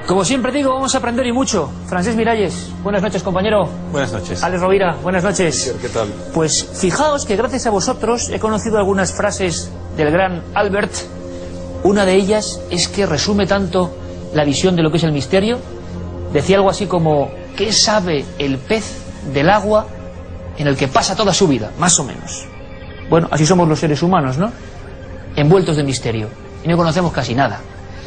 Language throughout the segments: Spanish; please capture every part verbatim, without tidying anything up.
Como siempre digo, vamos a aprender y mucho. Francesc Miralles, buenas noches, compañero. Buenas noches. Alex Rovira, buenas noches. ¿Qué tal? Pues fijaos que gracias a vosotros he conocido algunas frases del gran Albert. Una de ellas es que resume tanto la visión de lo que es el misterio. Decía algo así como: ¿qué sabe el pez del agua en el que pasa toda su vida? Más o menos. Bueno, así somos los seres humanos, ¿no? Envueltos de misterio. Y no conocemos casi nada.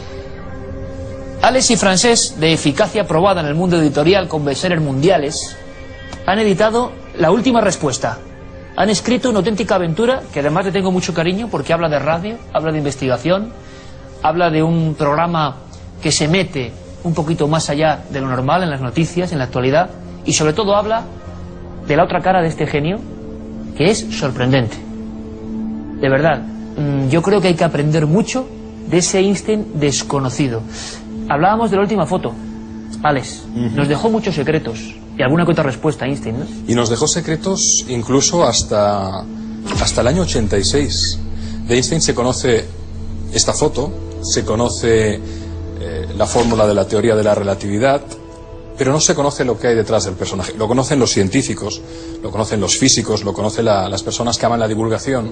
Alex y Francesc, de eficacia probada en el mundo editorial con bestsellers mundiales, han editado La Última Respuesta. Han escrito una auténtica aventura que además le tengo mucho cariño porque habla de radio, habla de investigación, habla de un programa que se mete un poquito más allá de lo normal en las noticias, en la actualidad, y sobre todo habla de la otra cara de este genio, que es sorprendente. De verdad, yo creo que hay que aprender mucho de ese Einstein desconocido. Hablábamos de la última foto. Alex, uh-huh. Nos dejó muchos secretos y alguna que otra respuesta Einstein, ¿no? Y nos dejó secretos incluso hasta, hasta el año ochenta y seis. De Einstein se conoce esta foto, se conoce eh, la fórmula de la teoría de la relatividad, pero no se conoce lo que hay detrás del personaje. Lo conocen los científicos, lo conocen los físicos, lo conocen la, las personas que aman la divulgación,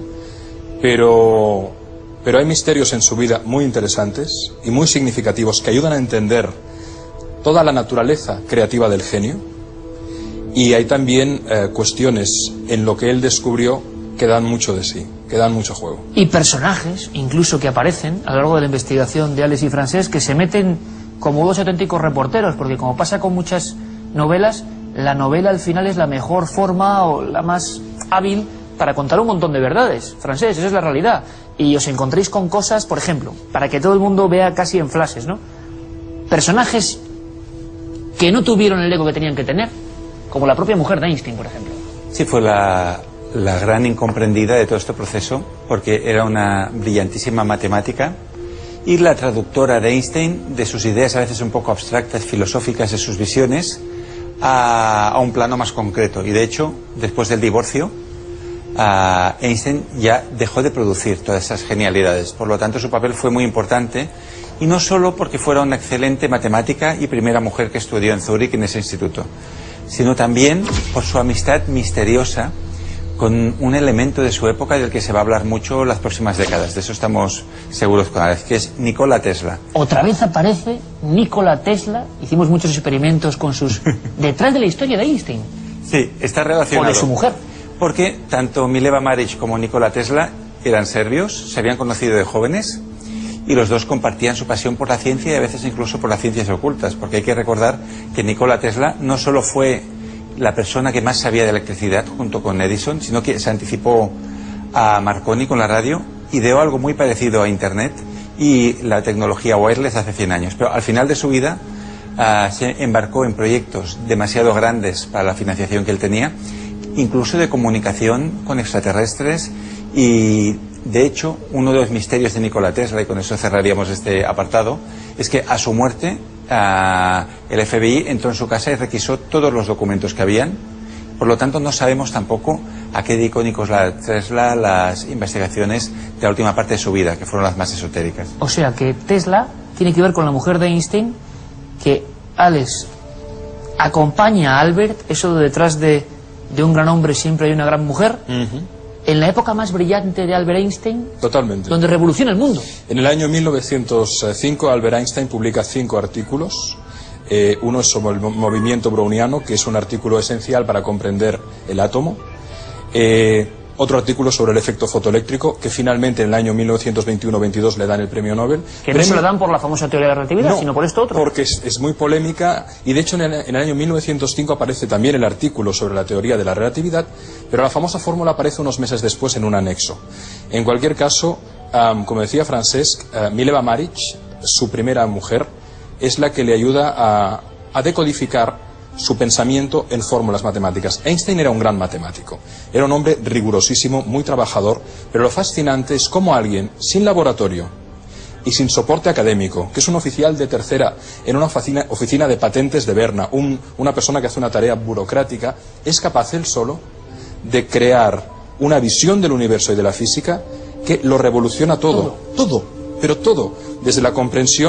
pero... Pero hay misterios en su vida muy interesantes y muy significativos que ayudan a entender toda la naturaleza creativa del genio. Y hay también eh, cuestiones en lo que él descubrió que dan mucho de sí, que dan mucho juego. Y personajes, incluso que aparecen a lo largo de la investigación de Alex y Francesc, que se meten como dos auténticos reporteros, porque como pasa con muchas novelas, la novela al final es la mejor forma o la más hábil para contar un montón de verdades. Francesc, esa es la realidad. Y os encontréis con cosas, por ejemplo, para que todo el mundo vea casi en flashes, ¿no? Personajes que no tuvieron el ego que tenían que tener, como la propia mujer de Einstein, por ejemplo. Sí, fue la, la gran incomprendida de todo este proceso, porque era una brillantísima matemática y la traductora de Einstein de sus ideas a veces un poco abstractas, filosóficas, de sus visiones, a, a un plano más concreto. Y de hecho, después del divorcio, Uh, Einstein ya dejó de producir todas esas genialidades. Por lo tanto, su papel fue muy importante, y no solo porque fuera una excelente matemática y primera mujer que estudió en Zúrich en ese instituto, sino también por su amistad misteriosa con un elemento de su época del que se va a hablar mucho las próximas décadas. De eso estamos seguros con Alex, que es Nikola Tesla. Otra vez aparece Nikola Tesla. Hicimos muchos experimentos con sus... detrás de la historia de Einstein. Sí, está relacionado. O de su mujer. Porque tanto Mileva Maric como Nikola Tesla eran serbios, se habían conocido de jóvenes, y los dos compartían su pasión por la ciencia y a veces incluso por las ciencias ocultas, porque hay que recordar que Nikola Tesla no solo fue la persona que más sabía de electricidad junto con Edison, sino que se anticipó a Marconi con la radio, ideó algo muy parecido a Internet y la tecnología wireless hace cien años, pero al final de su vida uh, se embarcó en proyectos demasiado grandes para la financiación que él tenía, incluso de comunicación con extraterrestres, y de hecho uno de los misterios de Nikola Tesla, y con eso cerraríamos este apartado, es que a su muerte uh, el F B I entró en su casa y requisó todos los documentos que habían. Por lo tanto, no sabemos tampoco a qué dedicó Nikola Tesla las investigaciones de la última parte de su vida, que fueron las más esotéricas. O sea que Tesla tiene que ver con la mujer de Einstein, que Alex acompaña a Albert, eso de detrás de de un gran hombre siempre hay una gran mujer, uh-huh. En la época más brillante de Albert Einstein. Totalmente. Donde revoluciona el mundo. En el año mil novecientos cinco, Albert Einstein publica cinco artículos. Eh, uno es sobre el movimiento browniano, que es un artículo esencial para comprender el átomo. Eh, otro artículo sobre el efecto fotoeléctrico, que finalmente en el año mil novecientos veintiuno veintidós le dan el premio Nobel. Que no se lo dan por la famosa teoría de la relatividad, no, sino por esto otro. Porque es, es muy polémica, y de hecho en el, en el año mil novecientos cinco aparece también el artículo sobre la teoría de la relatividad, pero la famosa fórmula aparece unos meses después en un anexo. En cualquier caso, um, como decía Francesc, uh, Mileva Maric, su primera mujer, es la que le ayuda a, a decodificar su pensamiento en fórmulas matemáticas. Einstein era un gran matemático, era un hombre rigurosísimo, muy trabajador, pero lo fascinante es cómo alguien sin laboratorio y sin soporte académico, que es un oficial de tercera en una oficina, oficina de patentes de Berna, un, una persona que hace una tarea burocrática, es capaz él solo de crear una visión del universo y de la física que lo revoluciona todo, todo, todo pero todo, desde la comprensión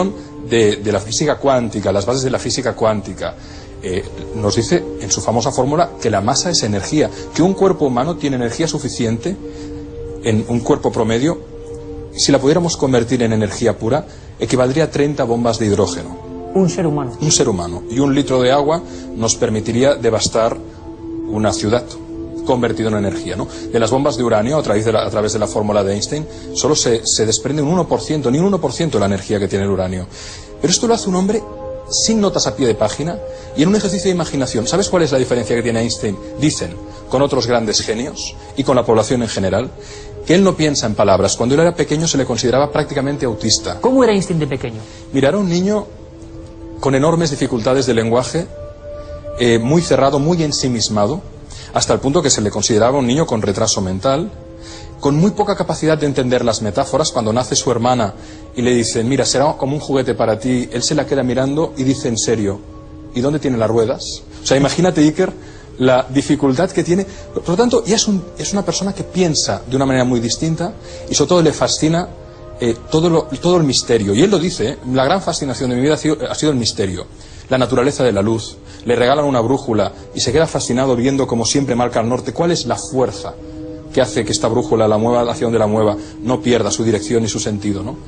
de, de la física cuántica, las bases de la física cuántica, eh, nos dice en su famosa fórmula que la masa es energía, que un cuerpo humano tiene energía suficiente en un cuerpo promedio, si la pudiéramos convertir en energía pura, equivaldría a treinta bombas de hidrógeno. Un ser humano. Un ser humano. Y un litro de agua nos permitiría devastar una ciudad, convertido en energía, ¿no? De las bombas de uranio, a través de la, a través de la fórmula de Einstein, solo se, se desprende un uno por ciento, ni un uno por ciento de la energía que tiene el uranio. Pero esto lo hace un hombre sin notas a pie de página y en un ejercicio de imaginación. ¿Sabes cuál es la diferencia que tiene Einstein, dicen, con otros grandes genios y con la población en general? Que él no piensa en palabras. Cuando él era pequeño se le consideraba prácticamente autista. ¿Cómo era Einstein de pequeño? Mira, era un niño con enormes dificultades de lenguaje, eh, muy cerrado, muy ensimismado, hasta el punto que se le consideraba un niño con retraso mental, con muy poca capacidad de entender las metáforas. Cuando nace su hermana y le dicen, mira, será como un juguete para ti, él se la queda mirando y dice, en serio, ¿y dónde tienen las ruedas? O sea, imagínate, Iker, la dificultad que tiene. Por lo tanto, ya es, un, es una persona que piensa de una manera muy distinta y sobre todo le fascina eh, todo, lo, todo el misterio. Y él lo dice, ¿eh? La gran fascinación de mi vida ha sido, ha sido el misterio, la naturaleza de la luz. Le regalan una brújula y se queda fascinado viendo como siempre marca al norte. ¿Cuál es la fuerza que hace que esta brújula, la mueva hacia donde la mueva, no pierda su dirección y su sentido, ¿no?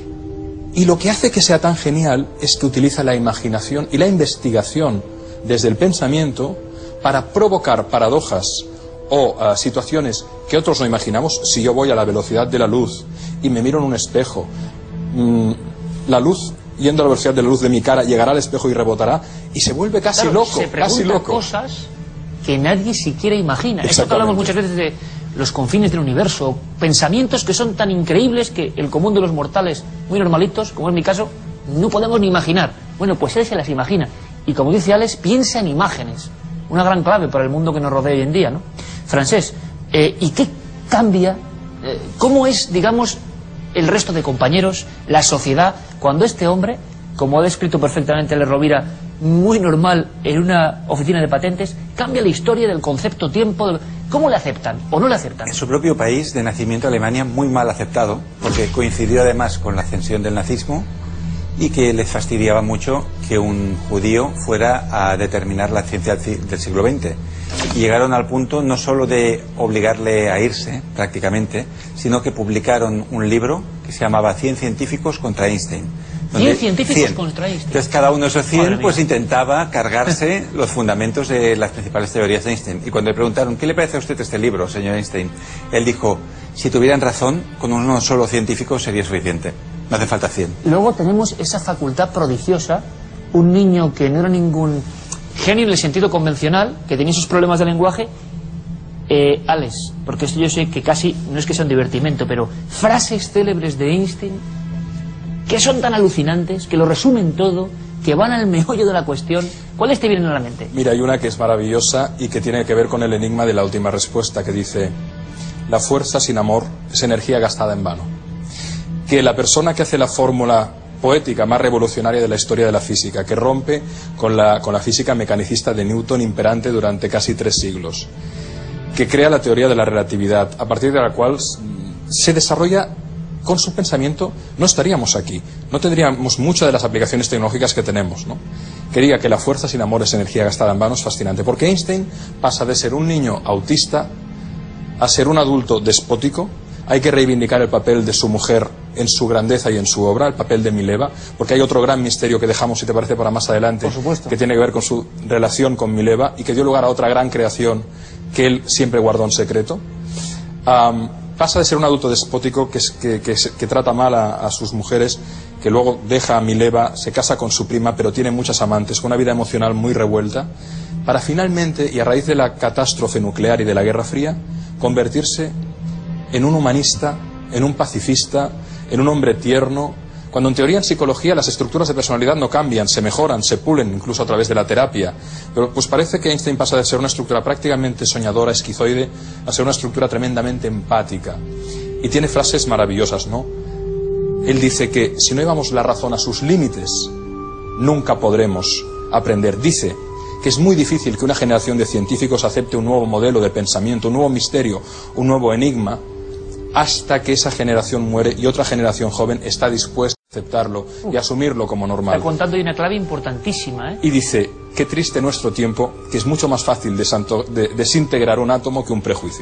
Y lo que hace que sea tan genial es que utiliza la imaginación y la investigación desde el pensamiento para provocar paradojas o uh, situaciones que otros no imaginamos. Si yo voy a la velocidad de la luz y me miro en un espejo, mmm, la luz, yendo a la velocidad de la luz de mi cara, llegará al espejo y rebotará, y se vuelve casi claro, loco, se casi loco. Cosas que nadie siquiera imagina. Esto que hablamos muchas veces de los confines del universo, pensamientos que son tan increíbles que el común de los mortales, muy normalitos, como es mi caso, no podemos ni imaginar. Bueno, pues él se las imagina. Y como dice Alex, piensa en imágenes. Una gran clave para el mundo que nos rodea hoy en día, ¿no? Francés, eh, ¿y qué cambia? Eh, ¿Cómo es, digamos, el resto de compañeros, la sociedad, cuando este hombre, como ha descrito perfectamente Le Rovira, muy normal en una oficina de patentes, cambia la historia del concepto tiempo? De... ¿Cómo le aceptan o no le aceptan? En su propio país, de nacimiento, Alemania, muy mal aceptado, porque coincidió además con la ascensión del nazismo y que les fastidiaba mucho que un judío fuera a determinar la ciencia del siglo veinte. Y llegaron al punto no solo de obligarle a irse, prácticamente, sino que publicaron un libro que se llamaba cien científicos contra Einstein. cien científicos contra Einstein. Entonces cada uno de esos cien pues intentaba cargarse los fundamentos de las principales teorías de Einstein. Y cuando le preguntaron, ¿qué le parece a usted este libro, señor Einstein? Él dijo, si tuvieran razón, con uno solo científico sería suficiente. No hace falta cien. Luego tenemos esa facultad prodigiosa, un niño que no era ningún genio en el sentido convencional, que tenía sus problemas de lenguaje. Eh, Alex, porque esto yo sé que casi, no es que sea un divertimento, pero frases célebres de Einstein que son tan alucinantes, que lo resumen todo, que van al meollo de la cuestión. ¿Cuáles te vienen a la mente? Mira, hay una que es maravillosa y que tiene que ver con el enigma de la última respuesta, que dice, la fuerza sin amor es energía gastada en vano. Que la persona que hace la fórmula poética más revolucionaria de la historia de la física, que rompe con la, con la física mecanicista de Newton imperante durante casi tres siglos, que crea la teoría de la relatividad, a partir de la cual se desarrolla con su pensamiento, no estaríamos aquí, no tendríamos muchas de las aplicaciones tecnológicas que tenemos, ¿no? Que diga que la fuerza sin amor es energía gastada en vano es fascinante, porque Einstein pasa de ser un niño autista a ser un adulto despótico. Hay que reivindicar el papel de su mujer en su grandeza y en su obra, el papel de Mileva, porque hay otro gran misterio que dejamos, si te parece, para más adelante, por supuesto, que tiene que ver con su relación con Mileva y que dio lugar a otra gran creación que él siempre guardó en secreto. Um, pasa de ser un adulto despótico que, que, que, que trata mal a, a sus mujeres, que luego deja a Mileva, se casa con su prima, pero tiene muchas amantes, con una vida emocional muy revuelta, para finalmente, y a raíz de la catástrofe nuclear y de la Guerra Fría, convertirse en un humanista, en un pacifista, en un hombre tierno, cuando en teoría en psicología las estructuras de personalidad no cambian, se mejoran, se pulen, incluso a través de la terapia. Pero pues parece que Einstein pasa de ser una estructura prácticamente soñadora, esquizoide, a ser una estructura tremendamente empática. Y tiene frases maravillosas, ¿no? Él dice que si no llevamos la razón a sus límites, nunca podremos aprender. Dice que es muy difícil que una generación de científicos acepte un nuevo modelo de pensamiento, un nuevo misterio, un nuevo enigma, hasta que esa generación muere y otra generación joven está dispuesta aceptarlo y asumirlo como normal. Está contando ahí una clave importantísima, ¿eh? Y dice, qué triste nuestro tiempo, que es mucho más fácil desanto, de, desintegrar un átomo que un prejuicio.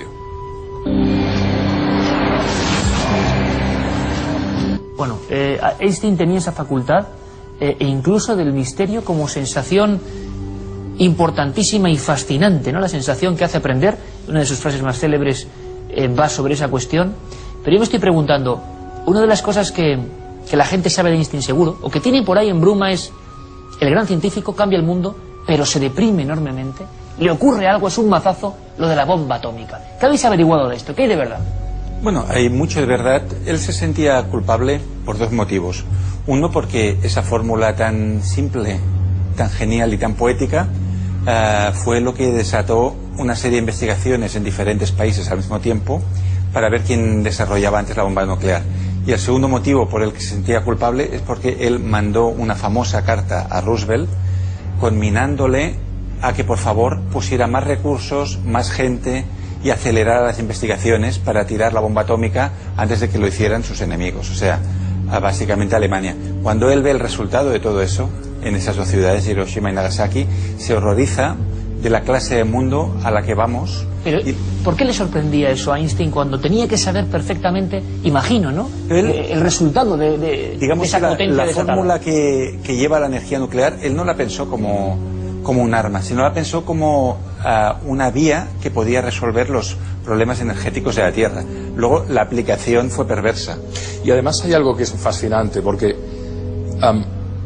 Bueno, eh, Einstein tenía esa facultad eh, e incluso del misterio como sensación importantísima y fascinante, ¿no? La sensación que hace aprender, una de sus frases más célebres eh, va sobre esa cuestión. Pero yo me estoy preguntando, una de las cosas que, que la gente sabe de Einstein seguro, o que tiene por ahí en bruma, es el gran científico, cambia el mundo, pero se deprime enormemente, le ocurre algo, es un mazazo, lo de la bomba atómica. ¿Qué habéis averiguado de esto? ¿Qué hay de verdad? Bueno, hay mucho de verdad. Él se sentía culpable por dos motivos. Uno, porque esa fórmula tan simple, tan genial y tan poética uh, fue lo que desató una serie de investigaciones en diferentes países al mismo tiempo para ver quién desarrollaba antes la bomba nuclear. Y el segundo motivo por el que se sentía culpable es porque él mandó una famosa carta a Roosevelt conminándole a que por favor pusiera más recursos, más gente y acelerara las investigaciones para tirar la bomba atómica antes de que lo hicieran sus enemigos, o sea, básicamente Alemania. Cuando él ve el resultado de todo eso en esas dos ciudades, Hiroshima y Nagasaki, se horroriza de la clase de mundo a la que vamos. Pero, y... ¿por qué le sorprendía eso a Einstein cuando tenía que saber perfectamente, imagino, ¿no? Él, el resultado de, de, digamos, de esa la, potencia la desatada. fórmula que, que lleva la energía nuclear, él no la pensó como, como un arma, sino la pensó como uh, una vía que podía resolver los problemas energéticos de la Tierra. Luego, la aplicación fue perversa. Y además hay algo que es fascinante, porque um,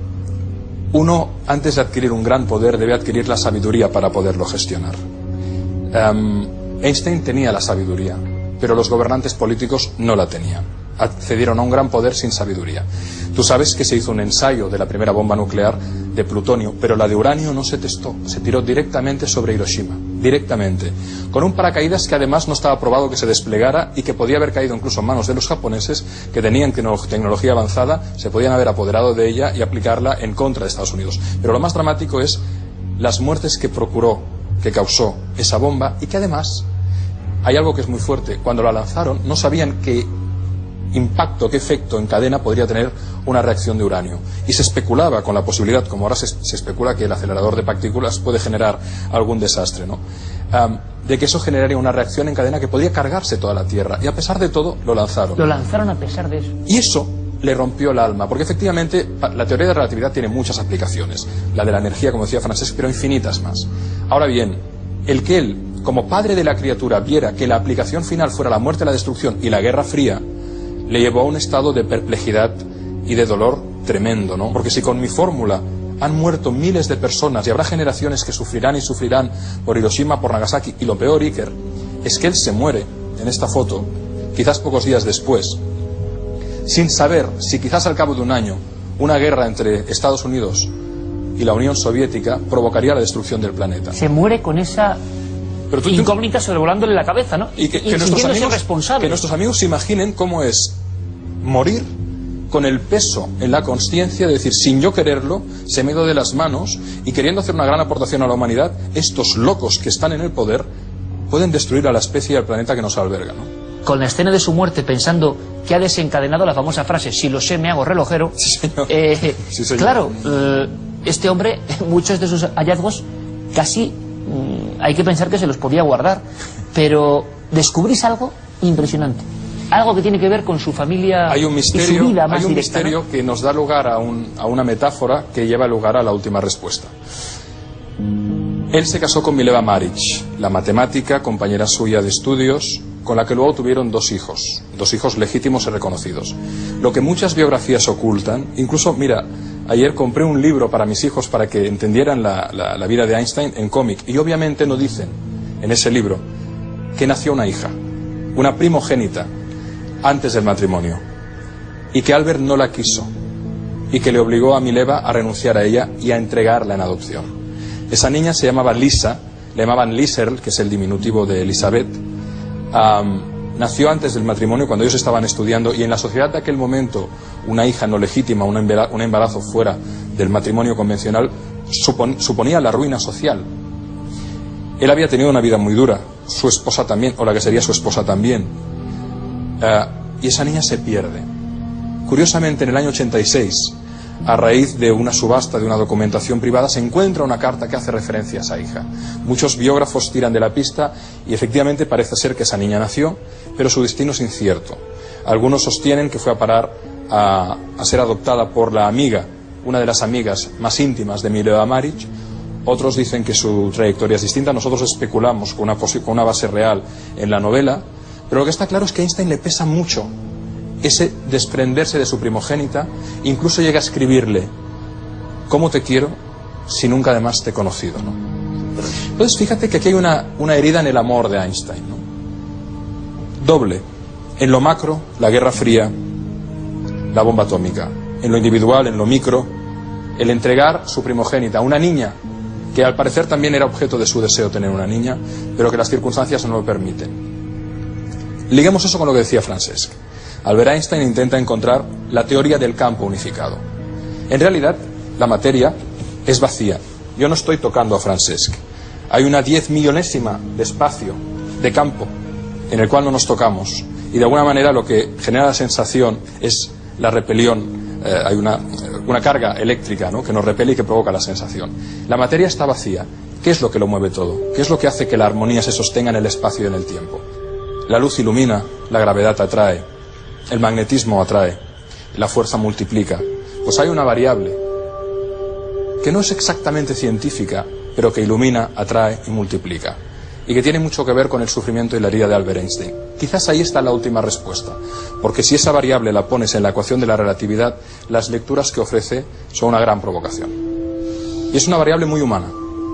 uno, antes de adquirir un gran poder, debe adquirir la sabiduría para poderlo gestionar. Um, Einstein tenía la sabiduría, pero los gobernantes políticos no la tenían. Accedieron a un gran poder sin sabiduría. Tú sabes que se hizo un ensayo de la primera bomba nuclear de plutonio, pero la de uranio no se testó, se tiró directamente sobre Hiroshima, directamente, con un paracaídas que además no estaba probado que se desplegara y que podía haber caído incluso en manos de los japoneses, que tenían tecnología avanzada, se podían haber apoderado de ella y aplicarla en contra de Estados Unidos. Pero lo más dramático es las muertes que procuró, que causó esa bomba, y que además hay algo que es muy fuerte. Cuando la lanzaron no sabían qué impacto, qué efecto en cadena podría tener una reacción de uranio, y se especulaba con la posibilidad, como ahora se, se especula que el acelerador de partículas puede generar algún desastre, ¿no? Um, de que eso generaría una reacción en cadena que podría cargarse toda la Tierra, y a pesar de todo lo lanzaron. Lo lanzaron a pesar de eso. Y eso le rompió el alma, porque efectivamente la teoría de relatividad tiene muchas aplicaciones, la de la energía, como decía Francesc, pero infinitas más. Ahora bien, el que él, como padre de la criatura, viera que la aplicación final fuera la muerte, la destrucción y la Guerra Fría, le llevó a un estado de perplejidad y de dolor tremendo, ¿no? Porque si con mi fórmula han muerto miles de personas y habrá generaciones que sufrirán y sufrirán por Hiroshima, por Nagasaki, y lo peor, Iker, es que él se muere en esta foto, quizás pocos días después, sin saber si quizás al cabo de un año una guerra entre Estados Unidos y la Unión Soviética provocaría la destrucción del planeta. Se muere con esa Pero tú, incógnita sobrevolándole la cabeza, ¿no? Y que, y que, nuestros amigos, responsable. que nuestros amigos se imaginen cómo es morir con el peso en la consciencia de decir, sin yo quererlo, se me ha ido de las manos, y queriendo hacer una gran aportación a la humanidad, estos locos que están en el poder pueden destruir a la especie y al planeta que nos alberga, ¿no? Con la escena de su muerte, pensando que ha desencadenado la famosa frase, si lo sé me hago relojero. Sí, señor. Eh, sí, señor. Claro, eh, este hombre, muchos de sus hallazgos casi mmm, hay que pensar que se los podía guardar, pero descubrís algo impresionante, algo que tiene que ver con su familia. Hay un misterio, y su vida más hay un directa, misterio, ¿no?, que nos da lugar a, un, a una metáfora que lleva lugar a la última respuesta. Él se casó con Mileva Maric, la matemática, compañera suya de estudios, con la que luego tuvieron dos hijos, dos hijos legítimos y reconocidos. Lo que muchas biografías ocultan, incluso, mira, ayer compré un libro para mis hijos para que entendieran la, la, la vida de Einstein en cómic, y obviamente no dicen en ese libro que nació una hija, una primogénita, antes del matrimonio, y que Albert no la quiso, y que le obligó a Mileva a renunciar a ella y a entregarla en adopción. Esa niña se llamaba Lisa, le llamaban Liserl, que es el diminutivo de Elizabeth. Um, nació antes del matrimonio, cuando ellos estaban estudiando, y en la sociedad de aquel momento una hija no legítima, un embarazo fuera del matrimonio convencional, supon, suponía la ruina social. Él había tenido una vida muy dura, su esposa también, o la que sería su esposa también, uh, y esa niña se pierde. Curiosamente, en el año ochenta y seis, a raíz de una subasta, de una documentación privada, se encuentra una carta que hace referencia a esa hija. Muchos biógrafos tiran de la pista y efectivamente parece ser que esa niña nació, pero su destino es incierto. Algunos sostienen que fue a parar a, a ser adoptada por la amiga, una de las amigas más íntimas de Mileva Maric. Otros dicen que su trayectoria es distinta. Nosotros especulamos con una, con una base real en la novela, pero lo que está claro es que a Einstein le pesa mucho ese desprenderse de su primogénita. Incluso llega a escribirle: ¿cómo te quiero si nunca además te he conocido, ¿no? Entonces fíjate que aquí hay una, una herida en el amor de Einstein, ¿no? Doble. En lo macro, la Guerra Fría, la bomba atómica. En lo individual, en lo micro, el entregar su primogénita a una niña que al parecer también era objeto de su deseo tener una niña, pero que las circunstancias no lo permiten. Liguemos eso con lo que decía Francesc. Albert Einstein intenta encontrar la teoría del campo unificado. En realidad, la materia es vacía. Yo no estoy tocando a Francesc. Hay una diez millonésima de espacio, de campo, en el cual no nos tocamos. Y de alguna manera lo que genera la sensación es la repelión. Eh, hay una, una carga eléctrica, ¿no?, que nos repele y que provoca la sensación. La materia está vacía. ¿Qué es lo que lo mueve todo? ¿Qué es lo que hace que la armonía se sostenga en el espacio y en el tiempo? La luz ilumina, la gravedad atrae. El magnetismo atrae, la fuerza multiplica. Pues hay una variable que no es exactamente científica, pero que ilumina, atrae y multiplica, y que tiene mucho que ver con el sufrimiento y la herida de Albert Einstein. Quizás ahí está la última respuesta, porque si esa variable la pones en la ecuación de la relatividad, las lecturas que ofrece son una gran provocación. Y es una variable muy humana.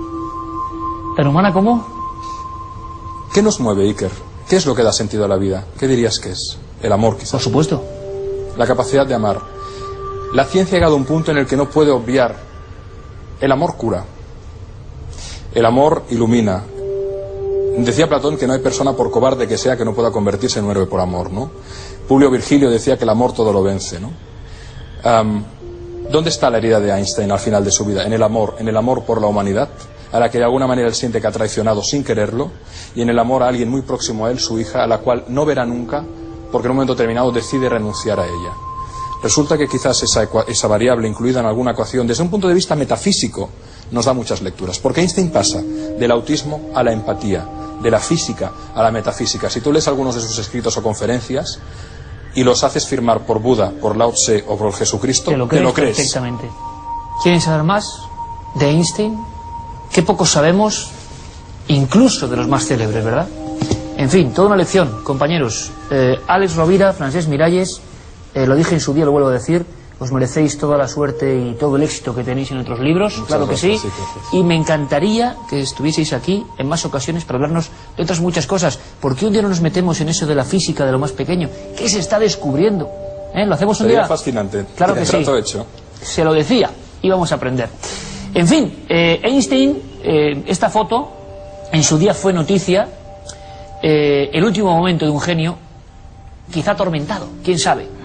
¿Tan humana como? ¿Qué nos mueve, Iker? ¿Qué es lo que da sentido a la vida? ¿Qué dirías que es? El amor, quizás. Por supuesto. La capacidad de amar. La ciencia ha llegado a un punto en el que no puede obviar. El amor cura. El amor ilumina. Decía Platón que no hay persona, por cobarde que sea, que no pueda convertirse en un héroe por amor, ¿no? Publio Virgilio decía que el amor todo lo vence, ¿no? Um, ¿Dónde está la herida de Einstein al final de su vida? En el amor. En el amor por la humanidad, a la que de alguna manera él siente que ha traicionado sin quererlo, y en el amor a alguien muy próximo a él, su hija, a la cual no verá nunca, porque en un momento determinado decide renunciar a ella. Resulta que quizás esa, esa variable incluida en alguna ecuación, desde un punto de vista metafísico, nos da muchas lecturas. Porque Einstein pasa del autismo a la empatía, de la física a la metafísica. Si tú lees algunos de sus escritos o conferencias y los haces firmar por Buda, por Lao Tse o por Jesucristo, te lo crees, te lo crees. Perfectamente. ¿Quieren saber más de Einstein? Qué poco sabemos, incluso de los más célebres, ¿verdad? En fin, toda una lección, compañeros. Eh, Alex Rovira, Francesc Miralles, eh, lo dije en su día, lo vuelvo a decir, os merecéis toda la suerte y todo el éxito que tenéis en otros libros, muchas claro gracias, que sí, sí y me encantaría que estuvieseis aquí en más ocasiones para hablarnos de otras muchas cosas, porque un día no nos metemos en eso de la física de lo más pequeño, ¿qué se está descubriendo? ¿Eh? ¿Lo hacemos un Sería día? Fascinante. Claro que sí, hecho. Se lo decía, íbamos a aprender. En fin, eh, Einstein, eh, esta foto en su día fue noticia. Eh, el último momento de un genio, quizá atormentado, quién sabe.